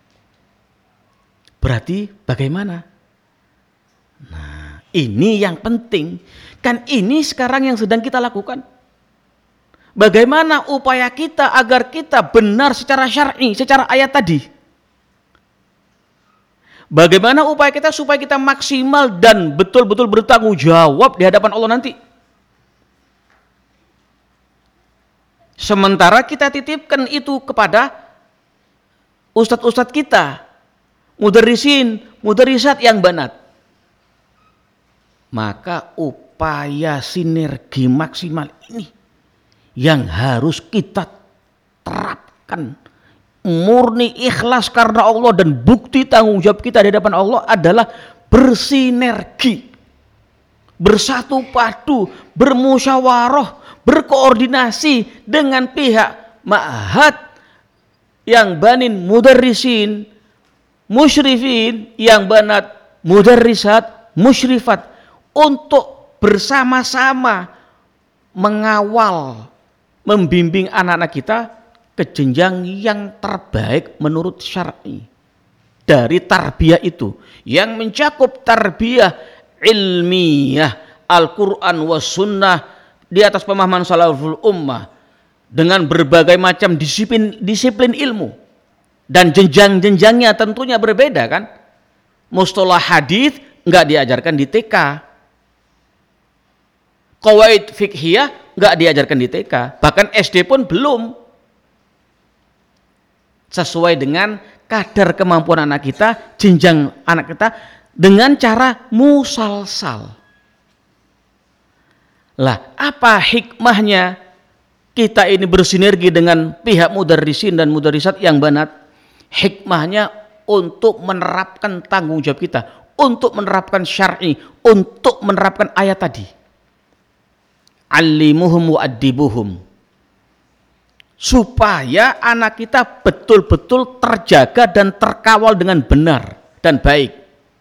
[SPEAKER 1] Berarti bagaimana? Nah, ini yang penting. Kan ini sekarang yang sedang kita lakukan. Bagaimana upaya kita agar kita benar secara syar'i, secara ayat tadi? Bagaimana upaya kita supaya kita maksimal dan betul-betul bertanggung jawab di hadapan Allah nanti? Sementara kita titipkan itu kepada ustadz-ustadz kita, mudarrisin, mudarrisat yang banat. Maka upaya sinergi maksimal ini yang harus kita terapkan, murni ikhlas karena Allah, dan bukti tanggung jawab kita di hadapan Allah adalah bersinergi, bersatu padu, bermusyawarah, berkoordinasi dengan pihak ma'had yang banin mudarrisin, musyrifin yang banat mudarrisat, musyrifat, untuk bersama-sama mengawal, membimbing anak-anak kita ke jenjang yang terbaik menurut syar'i. Dari tarbiyah itu yang mencakup tarbiyah ilmiah, Al-Quran was sunnah di atas pemahaman salaful ummah dengan berbagai macam disiplin disiplin ilmu, dan jenjang-jenjangnya tentunya berbeda kan. Mustalah hadis nggak diajarkan di T K, qawaid fiqhiyah nggak diajarkan di T K, bahkan S D pun belum. Sesuai dengan kadar kemampuan anak kita, jenjang anak kita, dengan cara musalsal. Lah, apa hikmahnya kita ini bersinergi dengan pihak mudarrisin dan mudarrisat yang banat? Hikmahnya untuk menerapkan tanggung jawab kita, untuk menerapkan syar'i, untuk menerapkan ayat tadi. Allimuhum wa'addibuhum, supaya anak kita betul-betul terjaga dan terkawal dengan benar dan baik.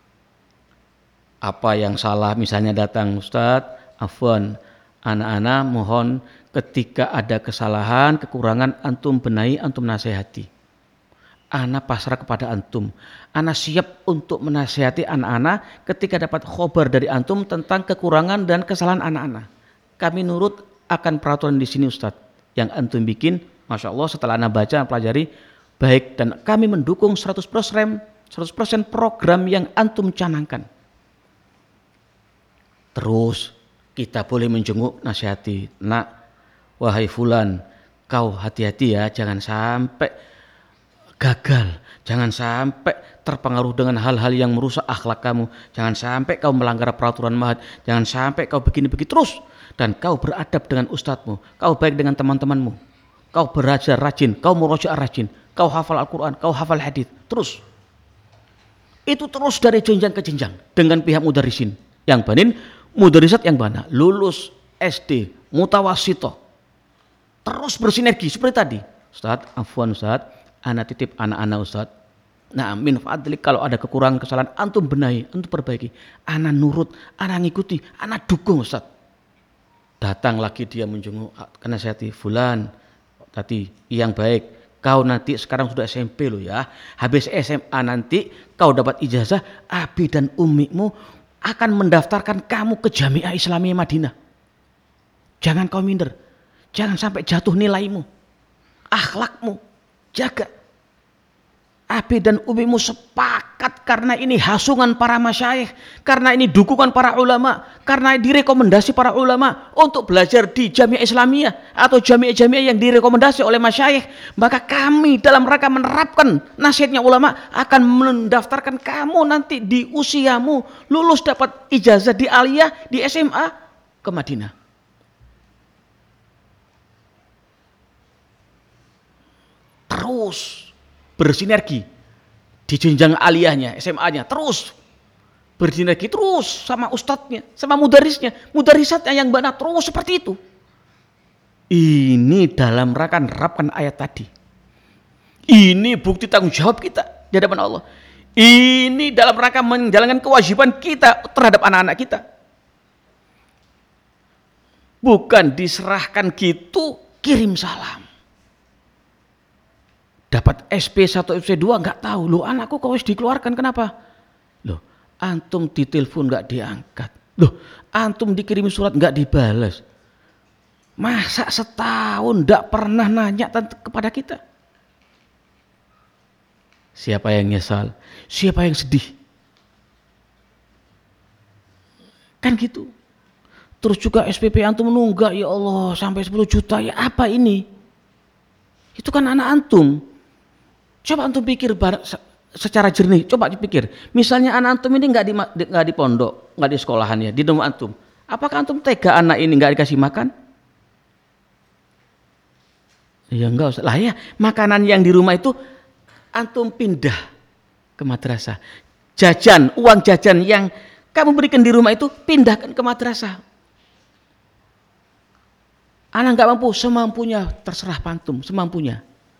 [SPEAKER 1] Apa yang salah misalnya datang, Ustadz, afwan, anak-anak mohon ketika ada kesalahan, kekurangan, antum benahi, antum nasihati. Anak pasrah kepada antum. Anak siap untuk menasihati anak-anak ketika dapat khobar dari antum tentang kekurangan dan kesalahan anak-anak. Kami nurut akan peraturan di sini, Ustadz, yang antum bikin. Masya Allah, setelah anak baca, pelajari, baik, dan kami mendukung seratus persen program yang antum canangkan. Terus kita boleh menjenguk, nasihati, nak, wahai fulan, kau hati-hati ya, jangan sampai gagal, jangan sampai terpengaruh dengan hal-hal yang merusak akhlak kamu, jangan sampai kau melanggar peraturan ma'had, jangan sampai kau begini-begini terus. Dan kau beradab dengan ustadzmu, kau baik dengan teman-temanmu, kau belajar rajin, kau murojaah rajin, kau hafal Al-Quran, kau hafal hadis, terus. Itu terus dari jenjang ke jenjang dengan pihak mudarrisin yang banin, mudarrisat yang bana, lulus S D, mutawasito, terus bersinergi seperti tadi. Ustadz, afwan Ustadz, anak titip anak-anak Ustadz. Nah, min fadlik, kalau ada kekurangan kesalahan, antum benahi, antum perbaiki. Anak nurut, anak ngikuti, anak dukung Ustadz. Datang lagi dia menjenguk, karena saya hati, fulan, tadi yang baik, kau nanti sekarang sudah S M P loh ya, habis S M A nanti kau dapat ijazah, abi dan umimu akan mendaftarkan kamu ke Jamiah Islamiyah Madinah. Jangan kau minder, jangan sampai jatuh nilaimu, akhlakmu, jaga. Abi dan umimu sepakat karena ini hasungan para masyayikh, karena ini dukungan para ulama, karena direkomendasi para ulama untuk belajar di Jamiah Islamiyah atau jamiah-jamiah yang direkomendasi oleh masyayikh. Maka kami dalam rangka menerapkan nasihatnya ulama akan mendaftarkan kamu nanti di usiamu lulus dapat ijazah di aliyah, di S M A ke Madinah. terus bersinergi di jenjang aliyahnya, S M A-nya, terus bersinergi terus sama ustadznya, sama mudarisnya, mudarisatnya yang benar terus seperti itu. Ini dalam rangka nerapkan ayat tadi. Ini bukti tanggung jawab kita di hadapan Allah. Ini dalam rangka menjalankan kewajiban kita terhadap anak-anak kita. Bukan diserahkan gitu, kirim salam. Dapat S P satu, S P dua nggak tahu. Loh, anakku kok harus dikeluarkan, kenapa? Loh, antum ditelepon nggak diangkat. Loh, antum dikirim surat nggak dibalas. Masa setahun nggak pernah nanya kepada kita? Siapa yang nyesal? Siapa yang sedih? Kan gitu. Terus juga S P P antum nunggak, ya Allah, sampai sepuluh juta. Ya apa ini? Itu kan anak antum. Coba antum pikir secara jernih. Coba dipikir. Misalnya anak antum ini nggak di nggak di pondok, nggak di sekolahan ya, di rumah antum. Apakah antum tega anak ini nggak dikasih makan? Ya enggak usah. Lah ya, makanan yang di rumah itu antum pindah ke madrasah. Jajan, uang jajan yang kamu berikan di rumah itu pindahkan ke madrasah. Anak nggak mampu, semampunya, terserah pantum, semampunya.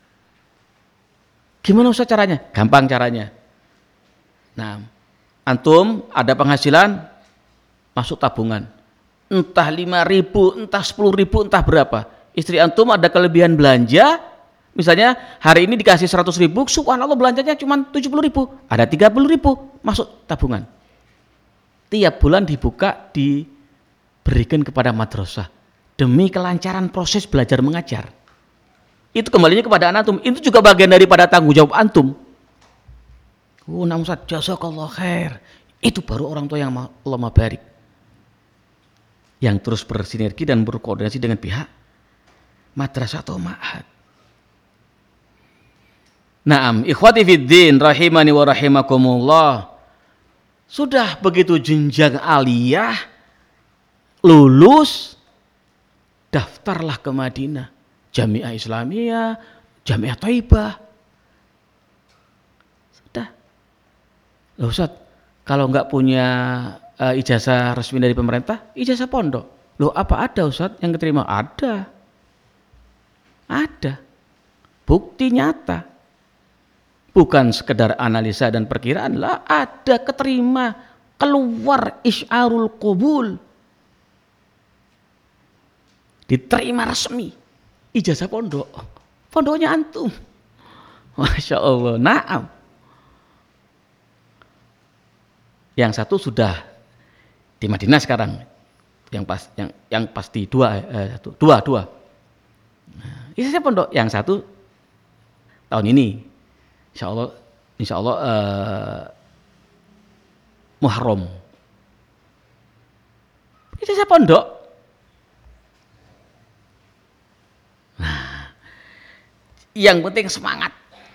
[SPEAKER 1] Gimana usah caranya? Gampang caranya. Nah, antum ada penghasilan, masuk tabungan. Entah lima ribu, entah sepuluh ribu, entah berapa. Istri antum ada kelebihan belanja, misalnya hari ini dikasih seratus ribu, subhanallah belanjanya cuma tujuh puluh ribu, ada tiga puluh ribu, masuk tabungan. Tiap bulan dibuka, diberikan kepada madrasah. Demi kelancaran proses belajar mengajar. Itu kembalinya kepada anak antum. Itu juga bagian daripada tanggung jawab antum. Oh, namun Ustaz, jazakallah khair. Itu baru orang tua yang Allah mabarik. Yang terus bersinergi dan berkoordinasi dengan pihak madrasah atau ma'had. Naam, ikhwati fiddin rahimani wa rahimakumullah. Sudah begitu jenjang aliyah, lulus, daftarlah ke Madinah, Jamiah Islamiyah, Jamiah Thaibah. Sudah. Loh Ustaz, kalau nggak punya uh, ijazah resmi dari pemerintah, ijazah pondok. Loh apa ada Ustaz yang keterima? Ada. Ada. Bukti nyata. Bukan sekedar analisa dan perkiraan lah, ada keterima, keluar isyarul qabul. Diterima resmi, ijazah pondok, pondoknya antum, masya Allah, naam. Yang satu sudah di Madinah sekarang, yang pas, yang yang pasti dua, eh, satu, dua, dua. Nah, ijazah pondok, yang satu tahun ini, insya Allah, insya Allah eh, Muharram, ijazah pondok. Yang penting semangat.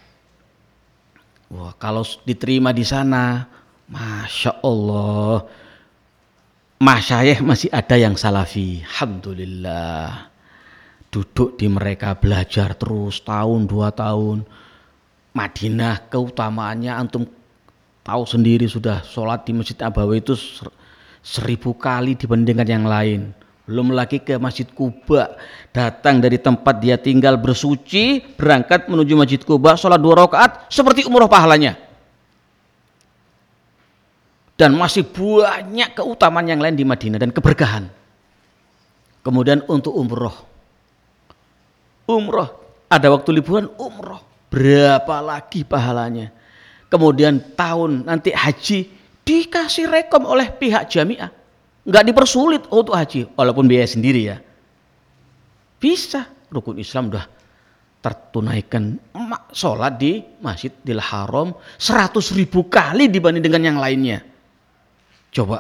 [SPEAKER 1] Wah, kalau diterima di sana, masya Allah, masyayikh masih ada yang salafi, alhamdulillah. Duduk di mereka belajar terus tahun dua tahun. Madinah keutamaannya antum tahu sendiri, sudah sholat di Masjid Nabawi itu seribu kali dibandingkan yang lain. Belum lagi ke Masjid Kuba, datang dari tempat dia tinggal bersuci, berangkat menuju Masjid Kuba, sholat dua rakaat, seperti umroh pahalanya. Dan masih banyak keutamaan yang lain di Madinah dan keberkahan. Kemudian untuk umroh, umroh ada waktu liburan umroh, berapa lagi pahalanya. Kemudian tahun nanti haji dikasih rekom oleh pihak jamiah. Nggak dipersulit untuk haji, walaupun biaya sendiri ya. Bisa, rukun Islam udah tertunaikan. Sholat di Masjidil Haram seratus ribu kali dibanding dengan yang lainnya. Coba.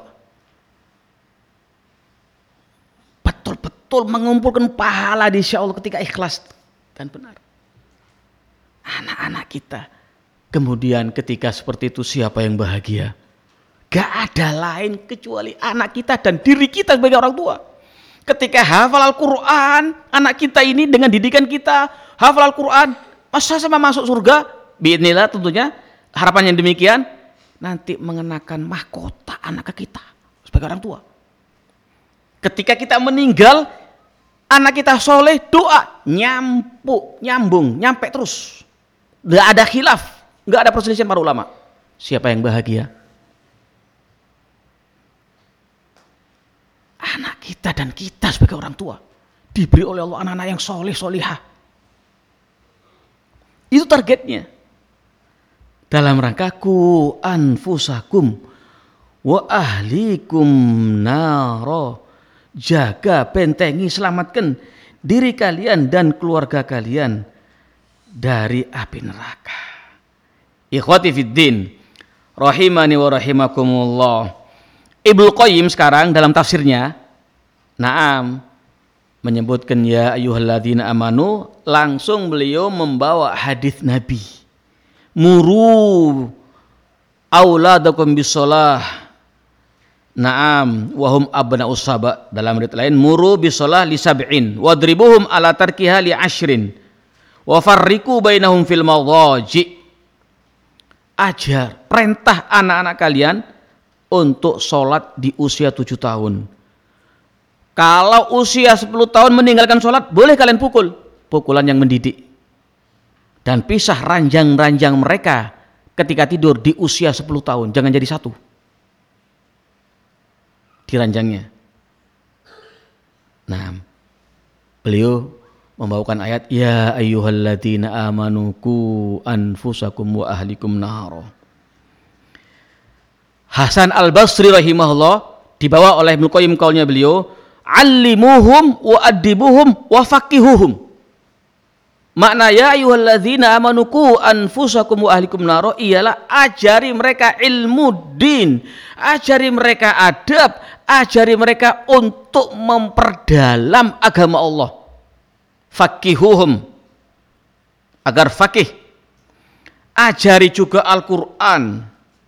[SPEAKER 1] Betul-betul mengumpulkan pahala di insya Allah ketika ikhlas dan benar. Anak-anak kita. Kemudian ketika seperti itu siapa yang bahagia? Gak ada lain kecuali anak kita dan diri kita sebagai orang tua. Ketika hafal Al-Quran, anak kita ini dengan didikan kita hafal Al-Quran, Masa sama masuk surga? Biidznillah tentunya harapannya demikian, nanti mengenakan mahkota anak ke kita sebagai orang tua. Ketika kita meninggal, anak kita soleh, doa nyambung, nyambung, nyampe terus. Nggak ada khilaf, nggak ada perselisihan para ulama. Siapa yang bahagia? Anak kita dan kita sebagai orang tua diberi oleh Allah anak-anak yang soleh, solihah. Itu targetnya. Dalam rangka ku anfusakum wa ahlikum naro. Jaga, bentengi, selamatkan diri kalian dan keluarga kalian dari api neraka. Ikhwati fiddin, rahimani wa rahimakumullah. Ibnu Qayyim sekarang dalam tafsirnya, naam, menyebutkan ya ayyuhalladzina amanu, langsung beliau membawa hadis Nabi. Muru auladakum bisolah. Naam, wahum abna'us saba. Dalam riwayat lain, muru bisolah li sab'in, wadribuhum ala tarkiha li ashrin, wa farriqu bainahum fil madaji. Ajar, perintah anak-anak kalian untuk sholat di usia tujuh tahun. Kalau usia sepuluh tahun meninggalkan sholat, boleh kalian pukul. Pukulan yang mendidik. Dan pisah ranjang-ranjang mereka ketika tidur di usia sepuluh tahun. Jangan jadi satu di ranjangnya. Nah, beliau membawakan ayat ya ayyuhalladzina amanu qu anfusakum wa ahlikum naro. Hasan Al-Basri rahimahullah dibawa oleh Ibnu Qayyim kaulnya beliau, allimuhum wa adibuhum wa faqihuhum. Makna ya ayyuhalladzina amanu qu anfusakum wa ahlikum naro ialah ajari mereka ilmu din, ajari mereka adab, ajari mereka untuk memperdalam agama Allah. Faqihuhum, agar faqih. Ajari juga Al-Qur'an.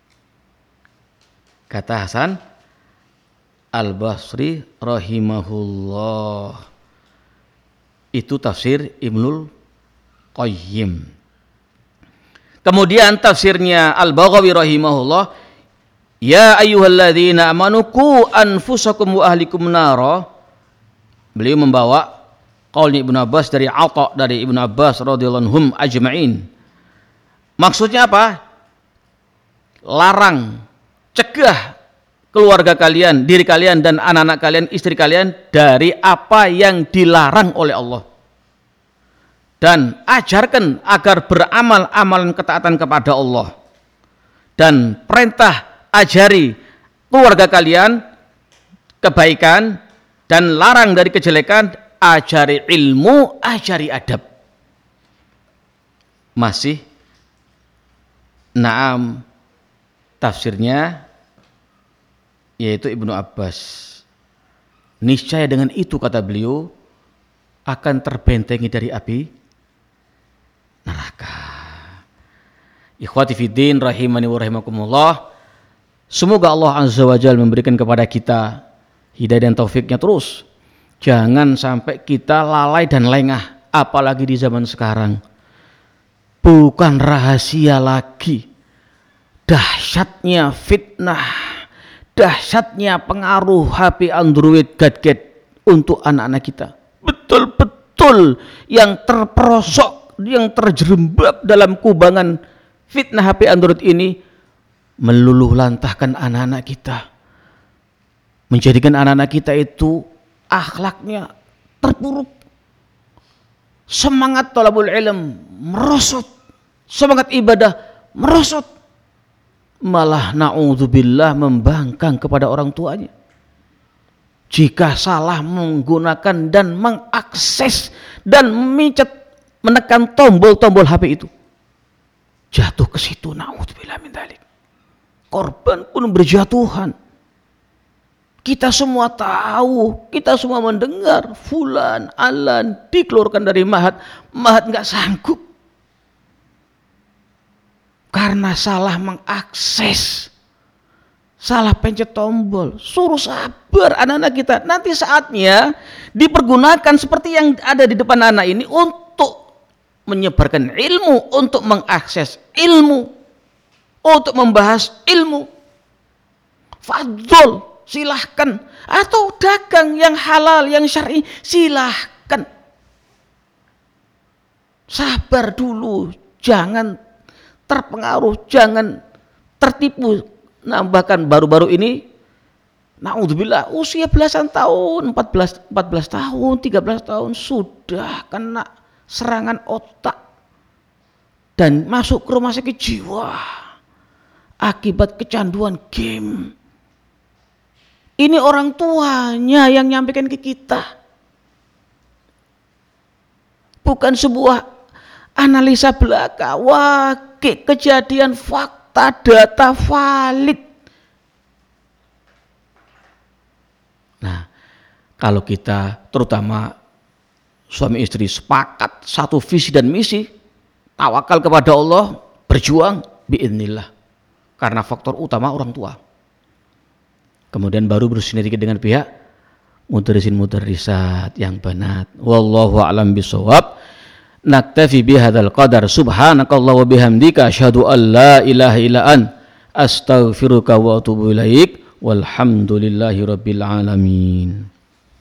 [SPEAKER 1] Kata Hasan Al-Basri rahimahullah. Itu tafsir Ibnul Qayyim. Kemudian tafsirnya Al-Baghawi rahimahullah, ya ayyuhalladzina amanu qu anfusakum wa ahlikum nara. Beliau membawa qaulnya Ibnu Abbas dari Atha dari Ibnu Abbas radhiyallahu anhum ajma'in. Maksudnya apa? Larang, cegah keluarga kalian, diri kalian dan anak-anak kalian, istri kalian dari apa yang dilarang oleh Allah. Dan ajarkan agar beramal amalan ketaatan kepada Allah. Dan perintah ajari keluarga kalian kebaikan dan larang dari kejelekan, ajari ilmu, ajari adab. Masih naam tafsirnya yaitu Ibnu Abbas. Niscaya dengan itu kata beliau akan terbentengi dari api neraka. Ikhwati fiddin rahimani wa rahimakumullah. Semoga Allah Azza wa Jalla memberikan kepada kita hidayah dan taufiknya terus. Jangan sampai kita lalai dan lengah, apalagi di zaman sekarang. Bukan rahasia lagi dahsyatnya fitnah, dahsyatnya pengaruh H P Android gadget untuk anak-anak kita. Betul-betul yang terperosok, yang terjerembab dalam kubangan fitnah H P Android ini meluluh lantahkan anak-anak kita, menjadikan anak-anak kita itu akhlaknya terpuruk, semangat thalabul ilm merosot, semangat ibadah merosot, malah na'udzubillah membangkang kepada orang tuanya jika salah menggunakan dan mengakses dan mencet menekan tombol-tombol H P itu, jatuh ke situ. Na'udzubillah min dzalik. Korban pun berjatuhan. Kita semua tahu, kita semua mendengar fulan, alan dikeluarkan dari mahat, mahat nggak sanggup karena salah mengakses, salah pencet tombol. Suruh sabar anak-anak kita, nanti saatnya dipergunakan seperti yang ada di depan anak ini untuk menyebarkan ilmu, untuk mengakses ilmu, untuk membahas ilmu. Fadol, silahkan. Atau dagang yang halal, yang syar'i, silahkan. Sabar dulu, jangan terpengaruh, jangan tertipu. Nah, bahkan baru-baru ini, naudzubillah, usia belasan tahun, empat belas, empat belas tahun, tiga belas tahun, sudah kena serangan otak dan masuk ke rumah sakit jiwa akibat kecanduan game. Ini orang tuanya yang nyampaikan ke kita, bukan sebuah analisa belaka, wakil, kejadian, fakta, data valid. Nah, kalau kita terutama suami istri sepakat satu visi dan misi, tawakal kepada Allah, berjuang biidznillah, karena faktor utama orang tua. Kemudian baru bersinergi dengan pihak mudarrisin mudarrisat yang banat. Wallahu a'lam bishawab. Naktafi bihadzal qadar. Subhanakallah wa bihamdika asyhadu an la ilaha illa an astaghfiruka wa atubu ilaik. Walhamdulillahi rabbil alamin.